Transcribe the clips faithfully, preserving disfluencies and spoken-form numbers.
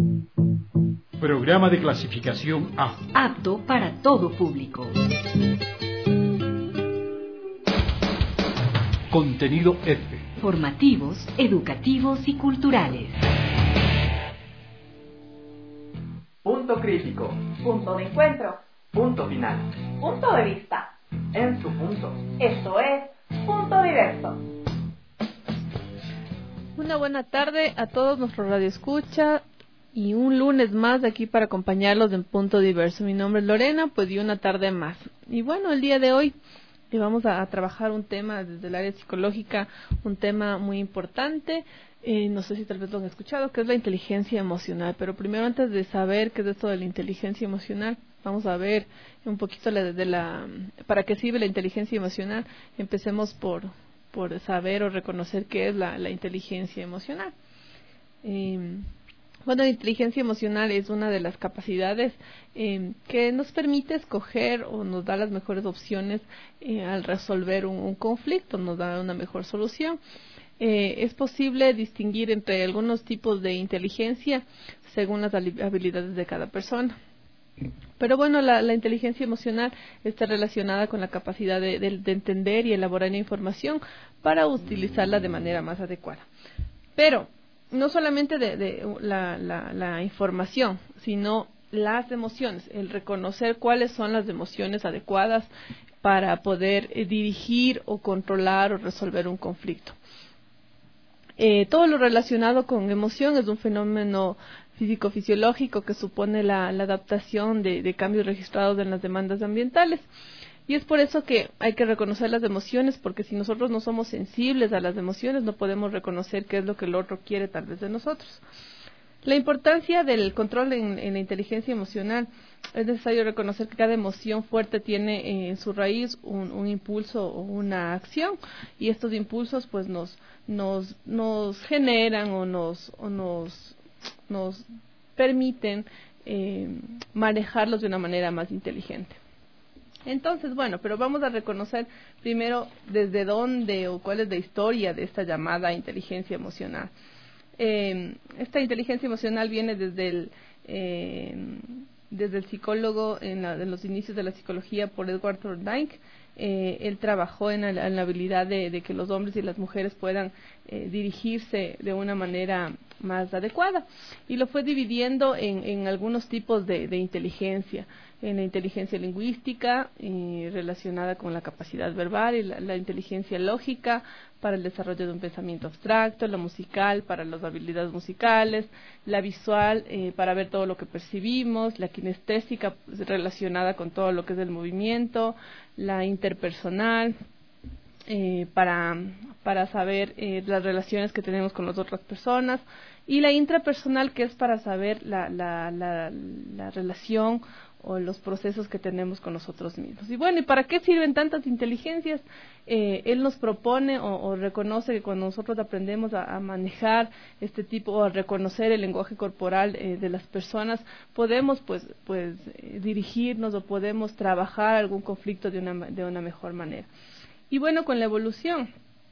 Programa de clasificación A. Apto para todo público. Contenido F. Formativos, educativos y culturales. Punto crítico. Punto de encuentro. Punto final. Punto de vista. En su punto. Esto es Punto Diverso. Una buena tarde a todos nuestros radioescucha y un lunes más de aquí para acompañarlos en Punto Diverso. Mi nombre es Lorena, pues y una tarde más. Y bueno, el día de hoy eh, vamos a, a trabajar un tema desde el área psicológica, un tema muy importante, eh, no sé si tal vez lo han escuchado, que es la inteligencia emocional. Pero primero, antes de saber qué es esto de la inteligencia emocional, vamos a ver un poquito la, de la, para qué sirve la inteligencia emocional. Empecemos por, por saber o reconocer qué es la, la inteligencia emocional. Eh, Bueno, la inteligencia emocional es una de las capacidades eh, que nos permite escoger o nos da las mejores opciones eh, al resolver un, un conflicto, nos da una mejor solución. Eh, es posible distinguir entre algunos tipos de inteligencia según las habilidades de cada persona. Pero bueno, la, la inteligencia emocional está relacionada con la capacidad de, de, de entender y elaborar información para utilizarla de manera más adecuada. Pero no solamente de, de la, la, la información, sino las emociones, el reconocer cuáles son las emociones adecuadas para poder eh, dirigir o controlar o resolver un conflicto. Eh, todo lo relacionado con emoción es un fenómeno físico-fisiológico que supone la, la adaptación de, de cambios registrados en las demandas ambientales. Y es por eso que hay que reconocer las emociones, porque si nosotros no somos sensibles a las emociones, no podemos reconocer qué es lo que el otro quiere tal vez de nosotros. La importancia del control en, en la inteligencia emocional: es necesario reconocer que cada emoción fuerte tiene eh, en su raíz un, un impulso o una acción, y estos impulsos pues nos nos nos generan o nos o nos nos permiten eh, manejarlos de una manera más inteligente. Entonces, bueno, pero vamos a reconocer primero desde dónde o cuál es la historia de esta llamada inteligencia emocional. Eh, esta inteligencia emocional viene desde el, eh, desde el psicólogo en, la, en los inicios de la psicología por Edward Thorndike. Eh, él trabajó en la, en la habilidad de, de que los hombres y las mujeres puedan eh, dirigirse de una manera más adecuada, y lo fue dividiendo en, en algunos tipos de, de inteligencia. En la inteligencia lingüística, eh, relacionada con la capacidad verbal, y la, la inteligencia lógica para el desarrollo de un pensamiento abstracto, la musical para las habilidades musicales, la visual eh, para ver todo lo que percibimos, la kinestésica relacionada con todo lo que es el movimiento, la interpersonal eh, para, para saber eh, las relaciones que tenemos con las otras personas, y la intrapersonal, que es para saber la, la, la, la relación o los procesos que tenemos con nosotros mismos. Y bueno, ¿y para qué sirven tantas inteligencias? Eh, él nos propone o, o reconoce que cuando nosotros aprendemos a, a manejar este tipo, o a reconocer el lenguaje corporal eh, de las personas, podemos pues pues eh, dirigirnos o podemos trabajar algún conflicto de una, de una mejor manera. Y bueno, con la evolución,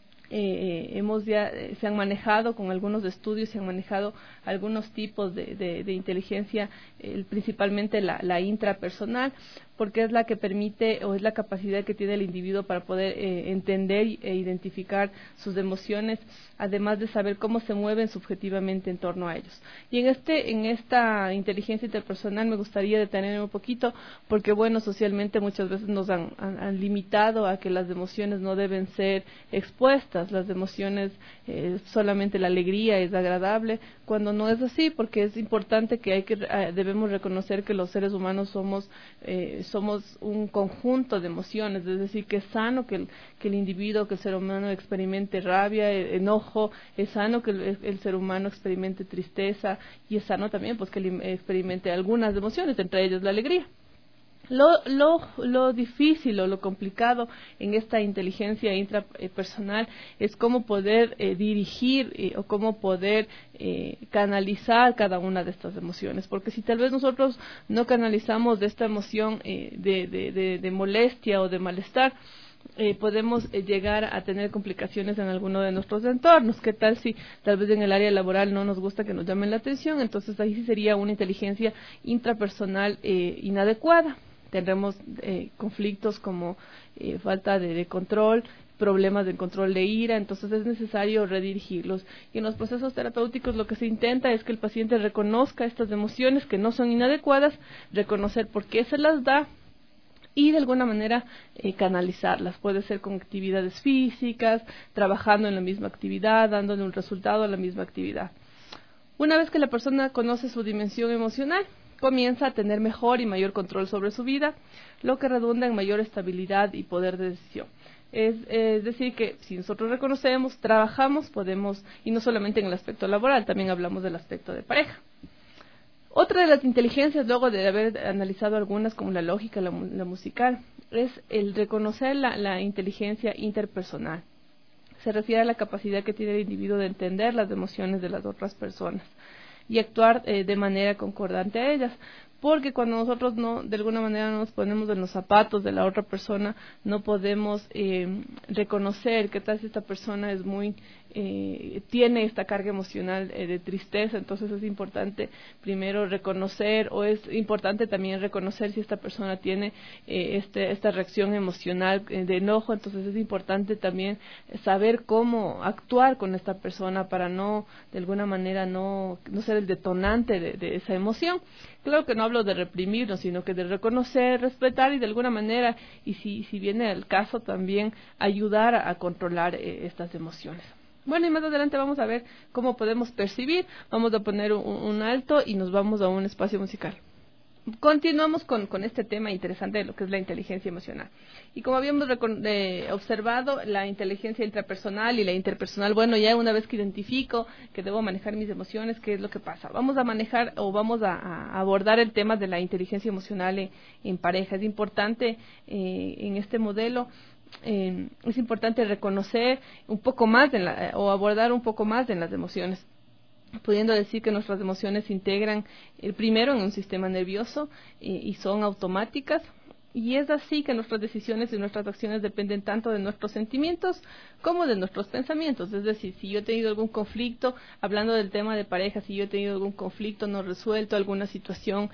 Eh, hemos ya eh, se han manejado con algunos estudios, se han manejado algunos tipos de, de, de inteligencia, eh, principalmente la, la intrapersonal, porque es la que permite o es la capacidad que tiene el individuo para poder eh, entender e identificar sus emociones, además de saber cómo se mueven subjetivamente en torno a ellos. Y en este en esta inteligencia interpersonal me gustaría detenerme un poquito, porque bueno, socialmente muchas veces nos han, han, han limitado a que las emociones no deben ser expuestas, las emociones, eh, solamente la alegría es agradable, cuando no es así, porque es importante que hay que eh, debemos reconocer que los seres humanos somos eh, somos un conjunto de emociones, es decir, que es sano que el, que el individuo, que el ser humano experimente rabia, enojo, es sano que el, el ser humano experimente tristeza, y es sano también pues que él experimente algunas emociones, entre ellas la alegría. Lo, lo, lo difícil o lo complicado en esta inteligencia intrapersonal es cómo poder eh, dirigir eh, o cómo poder eh, canalizar cada una de estas emociones, porque si tal vez nosotros no canalizamos de esta emoción eh, de, de, de, de molestia o de malestar, eh, podemos eh, llegar a tener complicaciones en alguno de nuestros entornos. ¿Qué tal si tal vez en el área laboral no nos gusta que nos llamen la atención? Entonces ahí sí sería una inteligencia intrapersonal eh, inadecuada. Tendremos eh, conflictos como eh, falta de, de control, problemas de control de ira, entonces es necesario redirigirlos. Y en los procesos terapéuticos lo que se intenta es que el paciente reconozca estas emociones que no son inadecuadas, reconocer por qué se las da y de alguna manera eh, canalizarlas. Puede ser con actividades físicas, trabajando en la misma actividad, dándole un resultado a la misma actividad. Una vez que la persona conoce su dimensión emocional, comienza a tener mejor y mayor control sobre su vida, lo que redunda en mayor estabilidad y poder de decisión. Es, es decir, que si nosotros reconocemos, trabajamos, podemos, y no solamente en el aspecto laboral, también hablamos del aspecto de pareja. Otra de las inteligencias, luego de haber analizado algunas como la lógica, la, la musical, es el reconocer la, la inteligencia interpersonal. Se refiere a la capacidad que tiene el individuo de entender las emociones de las otras personas y actuar eh, de manera concordante a ellas. Porque cuando nosotros no, de alguna manera no nos ponemos en los zapatos de la otra persona, no podemos eh, reconocer qué tal si esta persona es muy, eh, tiene esta carga emocional eh, de tristeza. Entonces es importante primero reconocer, o es importante también reconocer si esta persona tiene eh, este, esta reacción emocional eh, de enojo. Entonces es importante también saber cómo actuar con esta persona para no, de alguna manera, no, no ser el detonante de, de esa emoción. Claro que no hablo de reprimirnos, sino que de reconocer, respetar y de alguna manera, y si, si viene el caso, también ayudar a, a controlar eh, estas emociones. Bueno, y más adelante vamos a ver cómo podemos percibir. Vamos a poner un, un alto y nos vamos a un espacio musical. Continuamos con, con este tema interesante de lo que es la inteligencia emocional. Y como habíamos eh, observado, la inteligencia intrapersonal y la interpersonal, bueno, ya una vez que identifico que debo manejar mis emociones, ¿qué es lo que pasa? Vamos a manejar o vamos a, a abordar el tema de la inteligencia emocional en, en pareja. Es importante eh, en este modelo, eh, es importante reconocer un poco más de la, o abordar un poco más de las emociones, pudiendo decir que nuestras emociones se integran eh, primero en un sistema nervioso eh, y son automáticas, y es así que nuestras decisiones y nuestras acciones dependen tanto de nuestros sentimientos como de nuestros pensamientos. Es decir, si yo he tenido algún conflicto, hablando del tema de pareja, si yo he tenido algún conflicto no resuelto, alguna situación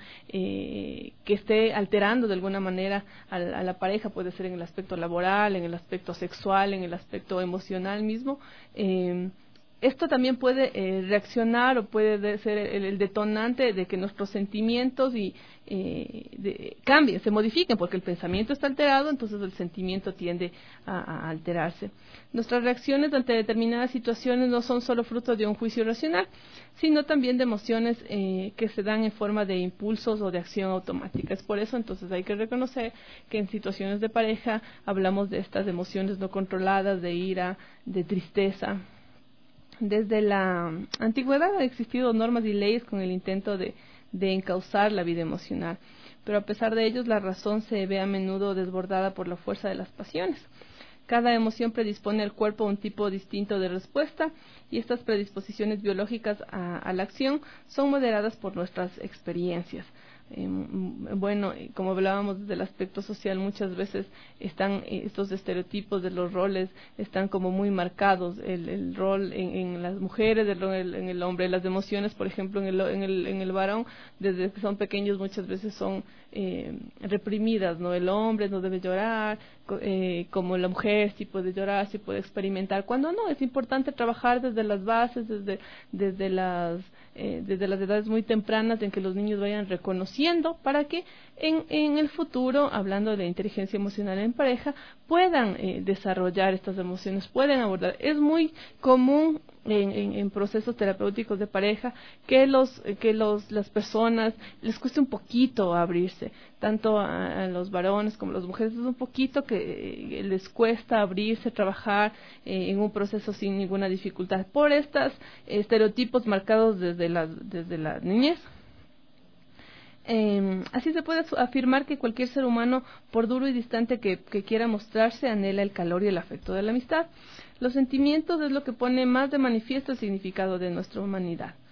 eh, que esté alterando de alguna manera a la, a la pareja, puede ser en el aspecto laboral, en el aspecto sexual, en el aspecto emocional mismo, eh, esto también puede eh, reaccionar o puede de ser el, el detonante de que nuestros sentimientos y eh, de, cambien, se modifiquen, porque el pensamiento está alterado, entonces el sentimiento tiende a, a alterarse. Nuestras reacciones ante determinadas situaciones no son solo fruto de un juicio racional, sino también de emociones eh, que se dan en forma de impulsos o de acción automática. Es por eso entonces hay que reconocer que en situaciones de pareja hablamos de estas emociones no controladas, de ira, de tristeza. Desde la antigüedad han existido normas y leyes con el intento de, de encauzar la vida emocional, pero a pesar de ellos la razón se ve a menudo desbordada por la fuerza de las pasiones. Cada emoción predispone al cuerpo a un tipo distinto de respuesta, y estas predisposiciones biológicas a, a la acción son moderadas por nuestras experiencias. Eh, bueno, como hablábamos del aspecto social, muchas veces están eh, estos estereotipos de los roles están como muy marcados, el, el rol en, en las mujeres, el rol en el hombre, las emociones, por ejemplo, en el, en el, en el varón, desde que son pequeños muchas veces son eh, reprimidas, ¿no? El hombre no debe llorar, eh, como la mujer sí puede llorar, sí puede experimentar, cuando no, es importante trabajar desde las bases, desde, desde las Eh, desde las edades muy tempranas, en que los niños vayan reconociendo, para que en, en el futuro, hablando de la inteligencia emocional en pareja, puedan eh, desarrollar estas emociones, pueden abordar. Es muy común en, en, en procesos terapéuticos de pareja que los que los las personas les cueste un poquito abrirse, tanto a, a los varones como a las mujeres, es un poquito que eh, les cuesta abrirse, trabajar eh, en un proceso sin ninguna dificultad, por estos estereotipos marcados desde la, desde la niñez. Eh, así se puede afirmar que cualquier ser humano, por duro y distante que, que quiera mostrarse, anhela el calor y el afecto de la amistad. Los sentimientos es lo que pone más de manifiesto el significado de nuestra humanidad.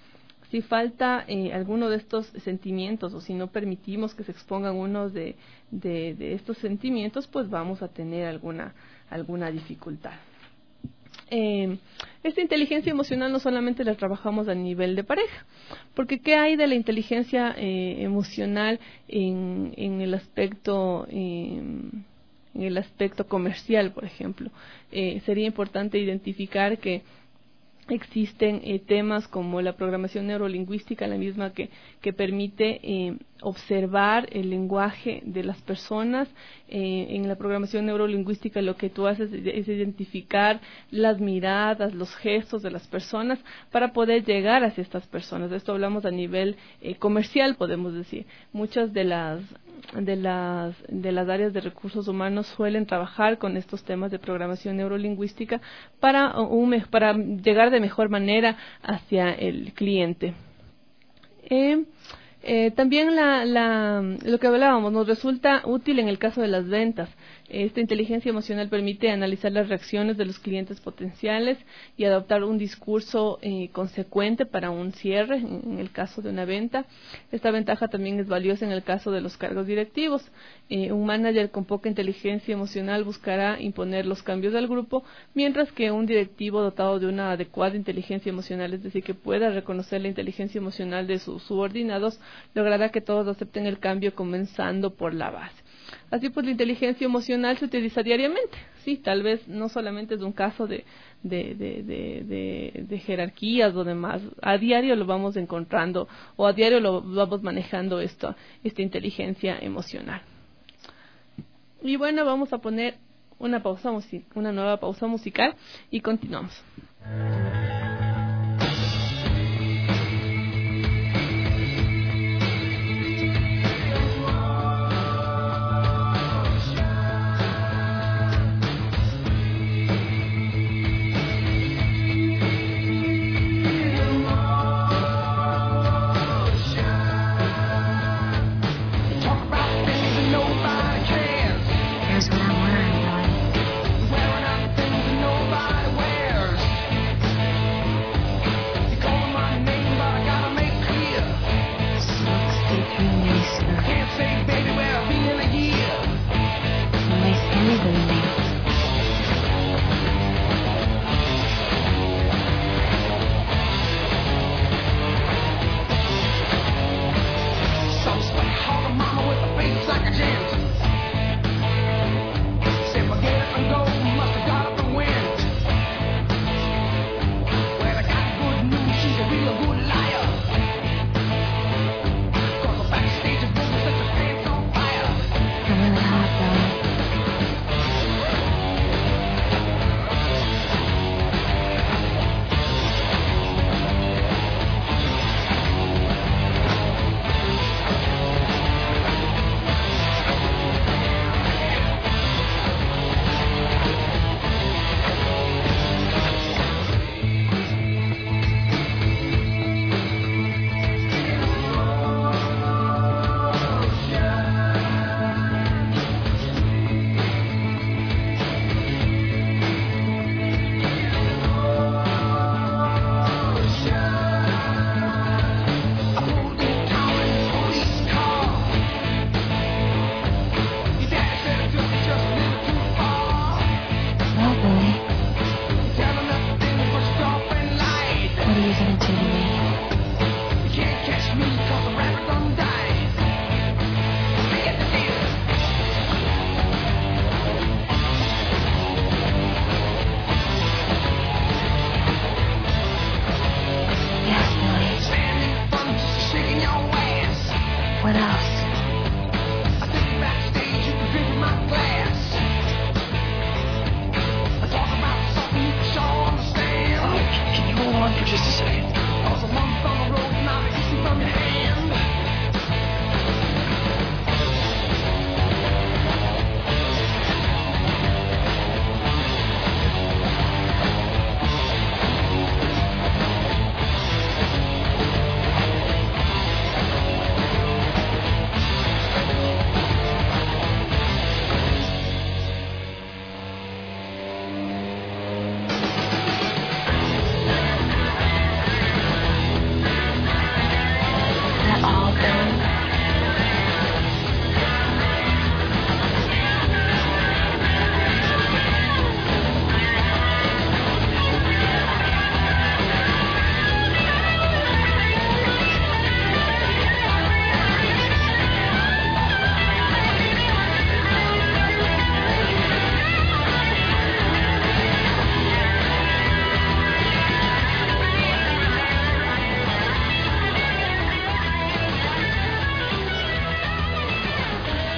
Si falta eh, alguno de estos sentimientos o si no permitimos que se expongan unos de, de, de estos sentimientos, pues vamos a tener alguna, alguna dificultad. Eh, esta inteligencia emocional no solamente la trabajamos a nivel de pareja, porque ¿qué hay de la inteligencia eh, emocional en, en el aspecto eh, en el aspecto comercial, por ejemplo? Eh, sería importante identificar que existen eh, temas como la programación neurolingüística, la misma que, que permite eh, observar el lenguaje de las personas. Eh, en la programación neurolingüística lo que tú haces es identificar las miradas, los gestos de las personas para poder llegar hacia estas personas. De esto hablamos a nivel eh, comercial, podemos decir. Muchas de las de las de las áreas de recursos humanos suelen trabajar con estos temas de programación neurolingüística para un, para llegar de mejor manera hacia el cliente. Eh, Eh, también la, la, lo que hablábamos nos resulta útil en el caso de las ventas. Esta inteligencia emocional permite analizar las reacciones de los clientes potenciales y adoptar un discurso eh, consecuente para un cierre en, en el caso de una venta. Esta ventaja también es valiosa en el caso de los cargos directivos. Eh, un manager con poca inteligencia emocional buscará imponer los cambios al grupo, mientras que un directivo dotado de una adecuada inteligencia emocional, es decir, que pueda reconocer la inteligencia emocional de sus subordinados, logrará que todos acepten el cambio comenzando por la base. Así pues, la inteligencia emocional se utiliza diariamente. Sí, tal vez no solamente es un caso de, de, de, de, de, de jerarquías o demás. A diario lo vamos encontrando o a diario lo vamos manejando esto, esta inteligencia emocional. Y bueno, vamos a poner una pausa, una nueva pausa musical y continuamos.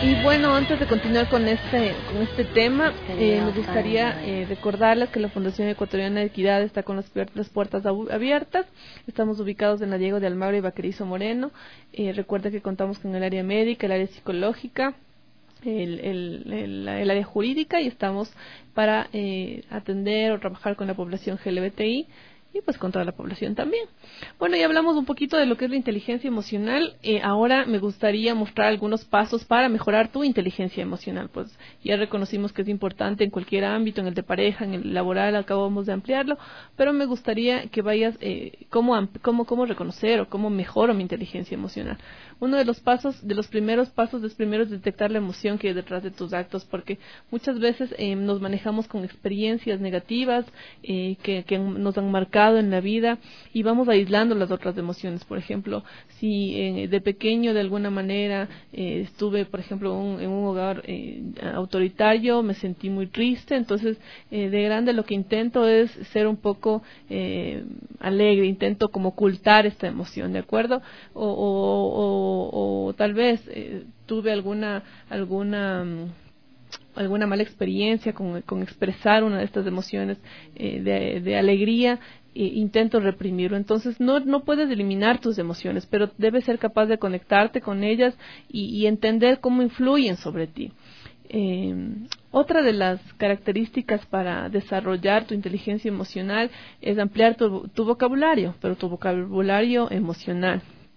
Y bueno, antes de continuar con este con este tema, eh, me gustaría eh, recordarles que la Fundación Ecuatoriana de Equidad está con las, las puertas abiertas. Estamos ubicados en la Diego de Almagro y Vaquerizo Moreno. Eh, recuerda que contamos con el área médica, el área psicológica, el, el, el, el área jurídica, y estamos para eh, atender o trabajar con la población L G B T I y pues con toda la población también. Bueno, ya hablamos un poquito de lo que es la inteligencia emocional. Eh, ahora me gustaría mostrar algunos pasos para mejorar tu inteligencia emocional. Pues ya reconocimos que es importante en cualquier ámbito, en el de pareja, en el laboral, acabamos de ampliarlo, pero me gustaría que vayas eh, cómo, cómo, cómo reconocer o cómo mejoro mi inteligencia emocional. Uno de los pasos, de los primeros pasos es primero detectar la emoción que hay detrás de tus actos, porque muchas veces eh, nos manejamos con experiencias negativas eh, que, que nos han marcado en la vida y vamos aislando las otras emociones. Por ejemplo, si eh, de pequeño de alguna manera eh, estuve, por ejemplo, un, en un hogar eh, autoritario, me sentí muy triste, entonces eh, de grande lo que intento es ser un poco eh, alegre, intento como ocultar esta emoción, ¿de acuerdo? O, o, o, o tal vez eh, tuve alguna alguna alguna mala experiencia con, con expresar una de estas emociones eh, de, de alegría, eh, intento reprimirlo. Entonces no, no puedes eliminar tus emociones, pero debes ser capaz de conectarte con ellas y, y entender cómo influyen sobre ti. Eh, otra de las características para desarrollar tu inteligencia emocional es ampliar tu, tu vocabulario, pero tu vocabulario emocional.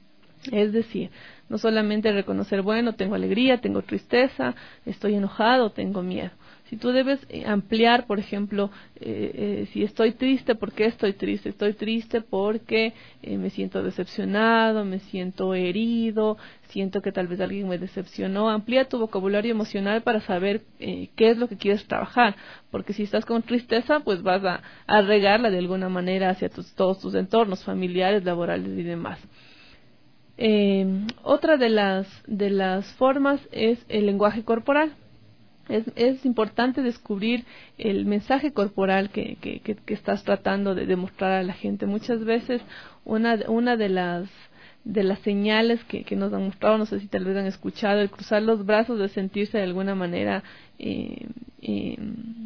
Es decir, no solamente reconocer, bueno, tengo alegría, tengo tristeza, estoy enojado, tengo miedo. Si tú debes ampliar, por ejemplo, eh, eh, si estoy triste, ¿por qué estoy triste? Estoy triste porque eh, me siento decepcionado, me siento herido, siento que tal vez alguien me decepcionó. Amplía tu vocabulario emocional para saber eh, qué es lo que quieres trabajar, porque si estás con tristeza, pues vas a, a regarla de alguna manera hacia tus, todos tus entornos familiares, laborales y demás. Eh, otra de las de las formas es el lenguaje corporal. Es, es importante descubrir el mensaje corporal que, que, que, que estás tratando de demostrar a la gente. Muchas veces una una de las de las señales que, que nos han mostrado, no sé si tal vez han escuchado, el cruzar los brazos, de sentirse de alguna manera eh, eh,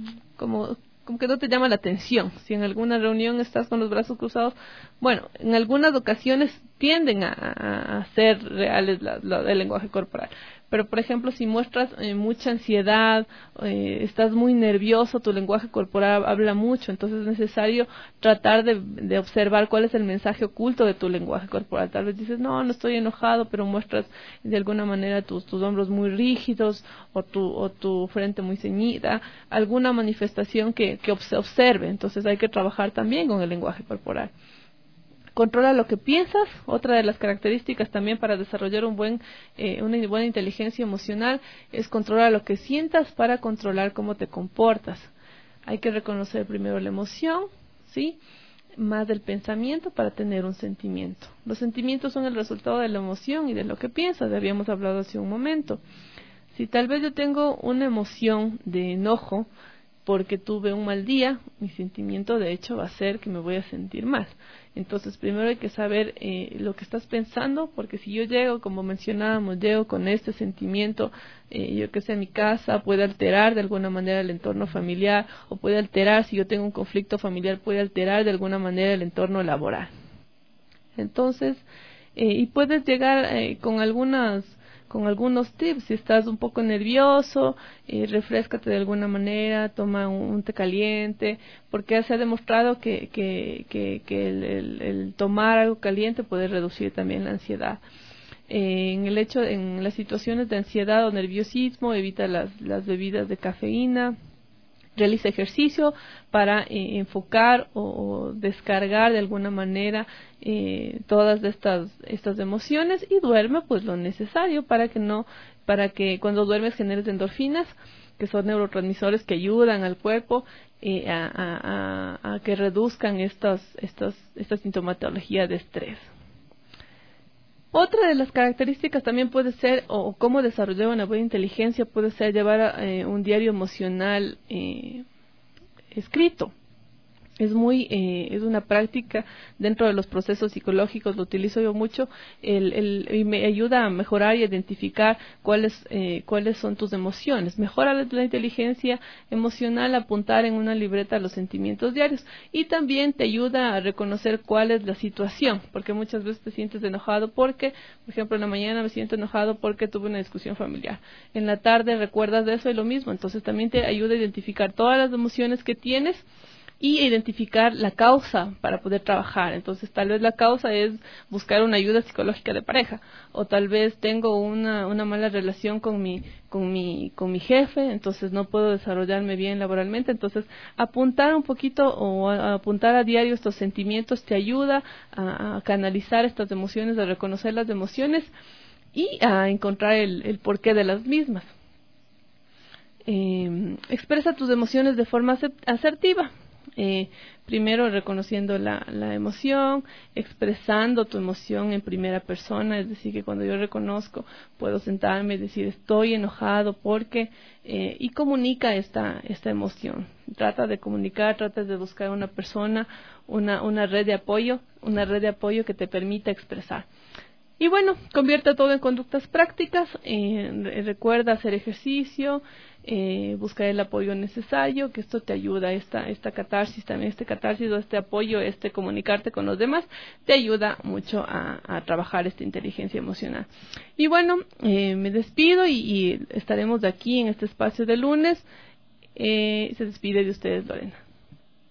como como que no te llama la atención. Si en alguna reunión estás con los brazos cruzados, bueno, en algunas ocasiones tienden a, a, a ser reales la, la, el lenguaje corporal. Pero, por ejemplo, si muestras eh, mucha ansiedad, eh, estás muy nervioso, tu lenguaje corporal habla mucho, entonces es necesario tratar de, de observar cuál es el mensaje oculto de tu lenguaje corporal. Tal vez dices, no, no estoy enojado, pero muestras de alguna manera tus, tus hombros muy rígidos o tu, o tu frente muy ceñida, alguna manifestación que, que observe. Entonces hay que trabajar también con el lenguaje corporal. Controla lo que piensas. Otra de las características también para desarrollar un buen, eh, una buena inteligencia emocional es controlar lo que sientas para controlar cómo te comportas. Hay que reconocer primero la emoción, ¿sí?, más del pensamiento para tener un sentimiento. Los sentimientos son el resultado de la emoción y de lo que piensas. Habíamos hablado hace un momento. Si tal vez yo tengo una emoción de enojo porque tuve un mal día, mi sentimiento de hecho va a ser que me voy a sentir mal. Entonces primero hay que saber eh, lo que estás pensando, porque si yo llego, como mencionábamos, llego con este sentimiento, eh, yo que sé, en mi casa, puede alterar de alguna manera el entorno familiar, o puede alterar, si yo tengo un conflicto familiar, puede alterar de alguna manera el entorno laboral. Entonces, eh, y puedes llegar eh, con algunas con algunos tips. Si estás un poco nervioso, eh, refréscate de alguna manera, toma un, un té caliente, porque se ha demostrado que, que, que, que el, el, el tomar algo caliente puede reducir también la ansiedad. Eh, en el hecho, en las situaciones de ansiedad o nerviosismo, evita las, las bebidas de cafeína. Realiza ejercicio para eh, enfocar o, o descargar de alguna manera eh, todas estas estas emociones, y duerme pues lo necesario para que no para que cuando duermes generes endorfinas, que son neurotransmisores que ayudan al cuerpo eh, a, a, a, a que reduzcan estas estas esta sintomatología de estrés. Otra de las características también puede ser, o cómo desarrollar una buena inteligencia, puede ser llevar eh, un diario emocional eh, escrito. Es muy, eh, es una práctica dentro de los procesos psicológicos, lo utilizo yo mucho, el, el, y me ayuda a mejorar y identificar cuáles, eh, cuáles son tus emociones. Mejora la, la inteligencia emocional, apuntar en una libreta los sentimientos diarios, y también te ayuda a reconocer cuál es la situación, porque muchas veces te sientes enojado porque, por ejemplo, en la mañana me siento enojado porque tuve una discusión familiar. En la tarde recuerdas de eso y lo mismo, entonces también te ayuda a identificar todas las emociones que tienes y identificar la causa para poder trabajar. Entonces, tal vez la causa es buscar una ayuda psicológica de pareja, o tal vez tengo una una mala relación con mi con mi con mi jefe, entonces no puedo desarrollarme bien laboralmente. Entonces, apuntar un poquito o a, a apuntar a diario estos sentimientos te ayuda a, a canalizar estas emociones, a reconocer las emociones y a encontrar el, el porqué de las mismas. Eh, expresa tus emociones de forma asertiva. Eh, primero reconociendo la, la emoción, expresando tu emoción en primera persona, es decir, que cuando yo reconozco puedo sentarme y decir estoy enojado porque, eh, y comunica esta, esta emoción. Trata de comunicar, trata de buscar una persona, una, una red de apoyo, una red de apoyo que te permita expresar. Y bueno, convierte todo en conductas prácticas, eh, recuerda hacer ejercicio, eh, buscar el apoyo necesario, que esto te ayuda, esta esta catarsis, también este catarsis o este apoyo, este comunicarte con los demás, te ayuda mucho a, a trabajar esta inteligencia emocional. Y bueno, eh, me despido y, y estaremos de aquí en este espacio de lunes. Eh, se despide de ustedes Lorena.